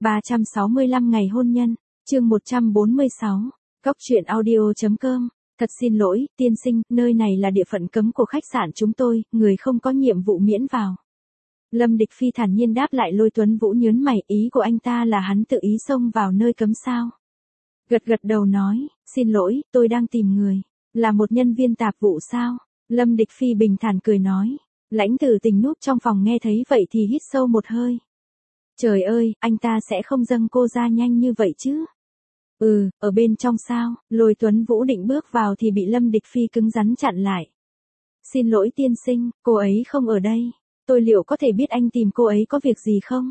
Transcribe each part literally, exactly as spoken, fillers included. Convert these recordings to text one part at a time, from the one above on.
ba trăm sáu mươi lăm ngày hôn nhân, chương một trăm bốn mươi sáu, Cóc truyện audio.com. Thật xin lỗi, tiên sinh, nơi này là địa phận cấm của khách sạn chúng tôi, người không có nhiệm vụ miễn vào. Lâm Địch Phi thản nhiên đáp lại. Lôi Tuấn Vũ nhớn mày, ý của anh ta là hắn tự ý xông vào nơi cấm sao? Gật gật đầu nói, xin lỗi, tôi đang tìm người. Là một nhân viên tạp vụ sao? Lâm Địch Phi bình thản cười nói. Lãnh Tử Tình núp trong phòng nghe thấy vậy thì hít sâu một hơi. Trời ơi, anh ta sẽ không dâng cô ra nhanh như vậy chứ? Ừ, ở bên trong sao? Lôi Tuấn Vũ định bước vào thì bị Lâm Địch Phi cứng rắn chặn lại. Xin lỗi tiên sinh, cô ấy không ở đây. Tôi liệu có thể biết anh tìm cô ấy có việc gì không?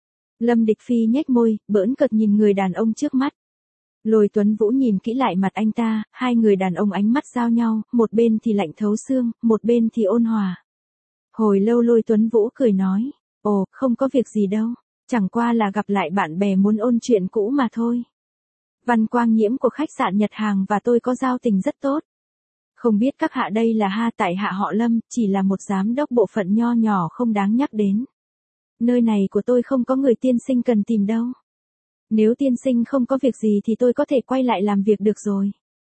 Lâm Địch Phi nhếch môi, bỡn cợt nhìn người đàn ông trước mắt. Lôi Tuấn Vũ nhìn kỹ lại mặt anh ta, hai người đàn ông ánh mắt giao nhau, một bên thì lạnh thấu xương, một bên thì ôn hòa. Hồi lâu Lôi Tuấn Vũ cười nói, ồ, không có việc gì đâu, chẳng qua là gặp lại bạn bè muốn ôn chuyện cũ mà thôi. Văn Quang Nhiễm của khách sạn Nhật Hàng và tôi có giao tình rất tốt. Không biết các hạ đây là ha? Tại hạ họ Lâm, chỉ là một giám đốc bộ phận nho nhỏ không đáng nhắc đến. Nơi này của tôi không có người tiên sinh cần tìm đâu. Nếu tiên sinh không có việc gì thì tôi có thể quay lại làm việc được rồi.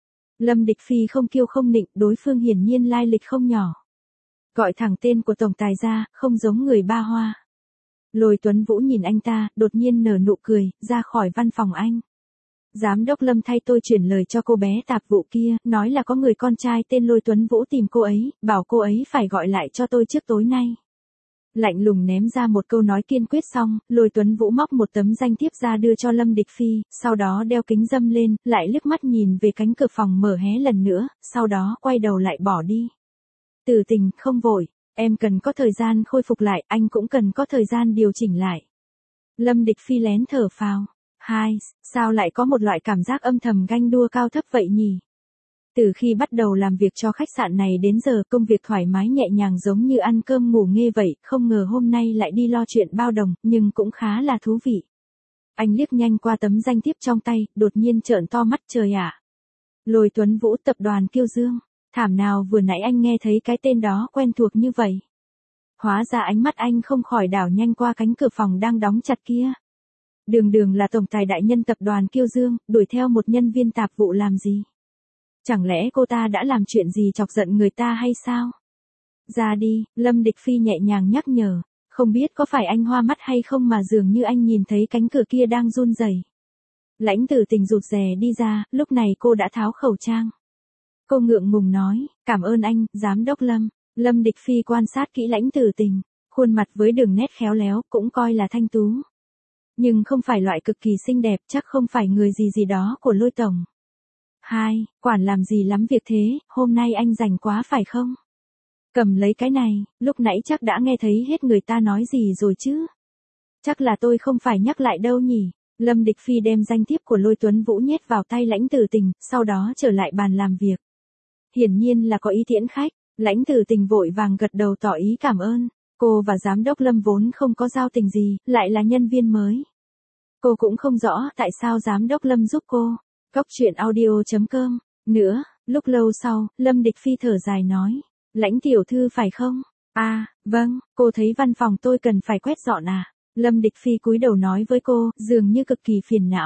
Lâm Địch Phi không kiêu không nịnh, đối phương hiển nhiên lai lịch không nhỏ. Gọi thẳng tên của tổng tài ra, không giống người ba hoa. Lôi Tuấn Vũ nhìn anh ta, đột nhiên nở nụ cười, ra khỏi văn phòng anh. Giám đốc Lâm thay tôi chuyển lời cho cô bé tạp vụ kia, nói là có người con trai tên Lôi Tuấn Vũ tìm cô ấy, bảo cô ấy phải gọi lại cho tôi trước tối nay. Lạnh lùng ném ra một câu nói kiên quyết xong, Lôi Tuấn Vũ móc một tấm danh thiếp ra đưa cho Lâm Địch Phi, sau đó đeo kính râm lên, lại liếc mắt nhìn về cánh cửa phòng mở hé lần nữa, sau đó quay đầu lại bỏ đi. Tử Tình, không vội, em cần có thời gian khôi phục lại, anh cũng cần có thời gian điều chỉnh lại. Lâm Địch Phi lén thở phào. Hai, sao lại có một loại cảm giác âm thầm ganh đua cao thấp vậy nhỉ? Từ khi bắt đầu làm việc cho khách sạn này đến giờ công việc thoải mái nhẹ nhàng giống như ăn cơm ngủ nghê vậy, không ngờ hôm nay lại đi lo chuyện bao đồng, nhưng cũng khá là thú vị. Anh liếc nhanh qua tấm danh thiếp trong tay, đột nhiên trợn to mắt, trời ạ. Lôi Tuấn Vũ, tập đoàn Kiêu Dương, thảm nào vừa nãy anh nghe thấy cái tên đó quen thuộc như vậy. Hóa ra ánh mắt anh không khỏi đảo nhanh qua cánh cửa phòng đang đóng chặt kia. Đường đường là tổng tài đại nhân tập đoàn Kiêu Dương, đuổi theo một nhân viên tạp vụ làm gì? Chẳng lẽ cô ta đã làm chuyện gì chọc giận người ta hay sao? Ra đi, Lâm Địch Phi nhẹ nhàng nhắc nhở, không biết có phải anh hoa mắt hay không mà dường như anh nhìn thấy cánh cửa kia đang run rẩy. Lãnh Tử Tình rụt rè đi ra, lúc này cô đã tháo khẩu trang. Cô ngượng ngùng nói, cảm ơn anh, giám đốc Lâm. Lâm Địch Phi quan sát kỹ Lãnh Tử Tình, khuôn mặt với đường nét khéo léo, cũng coi là thanh tú. Nhưng không phải loại cực kỳ xinh đẹp, chắc không phải người gì gì đó của Lôi tổng. Hai, quản làm gì lắm việc thế, hôm nay anh rảnh quá phải không? Cầm lấy cái này, lúc nãy chắc đã nghe thấy hết người ta nói gì rồi chứ? Chắc là tôi không phải nhắc lại đâu nhỉ? Lâm Địch Phi đem danh thiếp của Lôi Tuấn Vũ nhét vào tay Lãnh Tử Tình, sau đó trở lại bàn làm việc. Hiển nhiên là có ý tiễn khách, Lãnh Tử Tình vội vàng gật đầu tỏ ý cảm ơn. Cô và giám đốc Lâm vốn không có giao tình gì, lại là nhân viên mới. Cô cũng không rõ tại sao giám đốc Lâm giúp cô. Cóc truyện audio.com. Nữa, lúc lâu sau, Lâm Địch Phi thở dài nói. Lãnh tiểu thư phải không? À, vâng, cô thấy văn phòng tôi cần phải quét dọn à? Lâm Địch Phi cúi đầu nói với cô, dường như cực kỳ phiền não.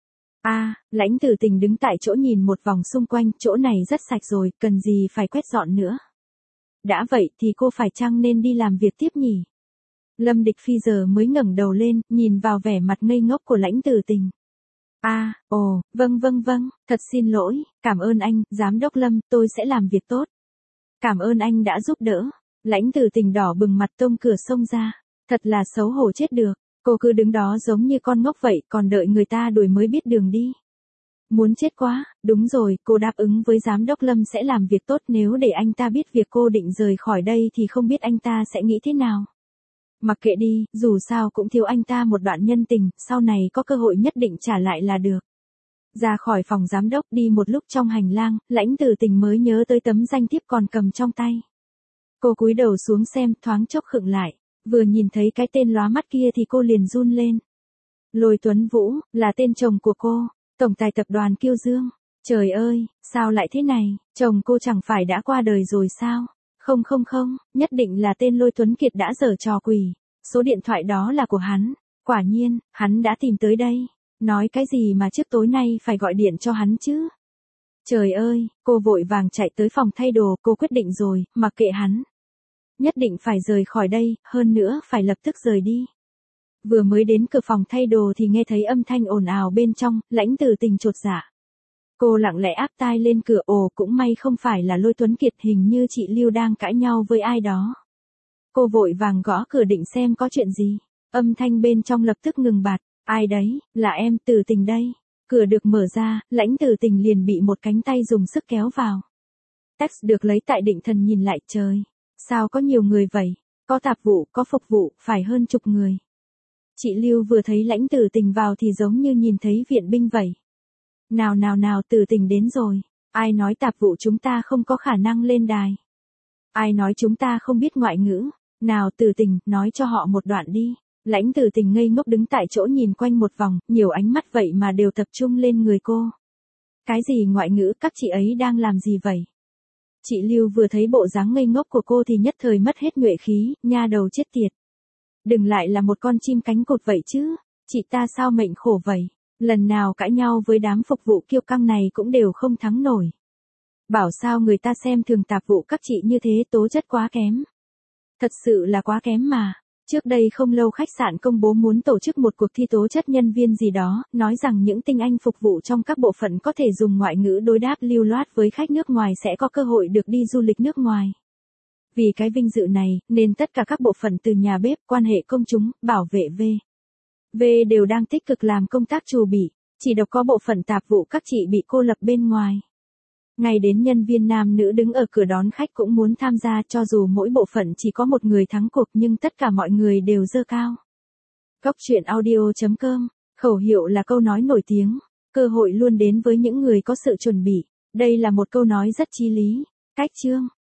À, Lãnh Tử Tình đứng tại chỗ nhìn một vòng xung quanh, chỗ này rất sạch rồi, cần gì phải quét dọn nữa. Đã vậy thì cô phải chăng nên đi làm việc tiếp nhỉ? Lâm Địch Phi giờ mới ngẩng đầu lên, nhìn vào vẻ mặt ngây ngốc của Lãnh Tử Tình. À, ồ, vâng vâng vâng, thật xin lỗi, cảm ơn anh, giám đốc Lâm, tôi sẽ làm việc tốt. Cảm ơn anh đã giúp đỡ. Lãnh Tử Tình đỏ bừng mặt tông cửa xông ra. Thật là xấu hổ chết được, cô cứ đứng đó giống như con ngốc vậy, còn đợi người ta đuổi mới biết đường đi. Muốn chết quá, đúng rồi, cô đáp ứng với giám đốc Lâm sẽ làm việc tốt, nếu để anh ta biết việc cô định rời khỏi đây thì không biết anh ta sẽ nghĩ thế nào. Mặc kệ đi, dù sao cũng thiếu anh ta một đoạn nhân tình, sau này có cơ hội nhất định trả lại là được. Ra khỏi phòng giám đốc đi một lúc trong hành lang, Lãnh Tử Tình mới nhớ tới tấm danh thiếp còn cầm trong tay. Cô cúi đầu xuống xem, thoáng chốc khựng lại, vừa nhìn thấy cái tên lóa mắt kia thì cô liền run lên. Lôi Tuấn Vũ, là tên chồng của cô, tổng tài tập đoàn Kiêu Dương. Trời ơi, sao lại thế này, chồng cô chẳng phải đã qua đời rồi sao? Không không không, nhất định là tên Lôi Tuấn Kiệt đã giở trò quỷ. Số điện thoại đó là của hắn. Quả nhiên, hắn đã tìm tới đây. Nói cái gì mà trước tối nay phải gọi điện cho hắn chứ? Trời ơi, cô vội vàng chạy tới phòng thay đồ, cô quyết định rồi, mặc kệ hắn. Nhất định phải rời khỏi đây, hơn nữa phải lập tức rời đi. Vừa mới đến cửa phòng thay đồ thì nghe thấy âm thanh ồn ào bên trong, Lãnh Tử Tình chột dạ. Cô lặng lẽ áp tai lên cửa, ồ cũng may không phải là Lôi Tuấn Kiệt, hình như chị Lưu đang cãi nhau với ai đó. Cô vội vàng gõ cửa định xem có chuyện gì. Âm thanh bên trong lập tức ngừng bặt. Ai đấy, là em, Tử Tình đây. Cửa được mở ra, Lãnh Tử Tình liền bị một cánh tay dùng sức kéo vào. Text được lấy tại Định Thần nhìn lại, trời. Sao có nhiều người vậy? Có tạp vụ, có phục vụ, phải hơn chục người. Chị Lưu vừa thấy Lãnh Tử Tình vào thì giống như nhìn thấy viện binh vậy. Nào nào nào, Tử Tình đến rồi. Ai nói tạp vụ chúng ta không có khả năng lên đài? Ai nói chúng ta không biết ngoại ngữ? Nào Tử Tình, nói cho họ một đoạn đi. Lãnh Tử Tình ngây ngốc đứng tại chỗ nhìn quanh một vòng, nhiều ánh mắt vậy mà đều tập trung lên người cô. Cái gì ngoại ngữ, các chị ấy đang làm gì vậy? Chị Lưu vừa thấy bộ dáng ngây ngốc của cô thì nhất thời mất hết nhuệ khí, nha đầu chết tiệt. Đừng lại là một con chim cánh cụt vậy chứ, chị ta sao mệnh khổ vậy, lần nào cãi nhau với đám phục vụ kiêu căng này cũng đều không thắng nổi. Bảo sao người ta xem thường tạp vụ các chị như thế, tố chất quá kém. Thật sự là quá kém mà. Trước đây không lâu khách sạn công bố muốn tổ chức một cuộc thi tố chất nhân viên gì đó, nói rằng những tinh anh phục vụ trong các bộ phận có thể dùng ngoại ngữ đối đáp lưu loát với khách nước ngoài sẽ có cơ hội được đi du lịch nước ngoài. Vì cái vinh dự này, nên tất cả các bộ phận từ nhà bếp, quan hệ công chúng, bảo vệ V. V đều đang tích cực làm công tác trù bị, chỉ độc có bộ phận tạp vụ các chị bị cô lập bên ngoài. Ngay đến nhân viên nam nữ đứng ở cửa đón khách cũng muốn tham gia, cho dù mỗi bộ phận chỉ có một người thắng cuộc nhưng tất cả mọi người đều giơ cao. Góc truyện audio chấm com, khẩu hiệu là câu nói nổi tiếng, cơ hội luôn đến với những người có sự chuẩn bị. Đây là một câu nói rất chí lý. Cách chương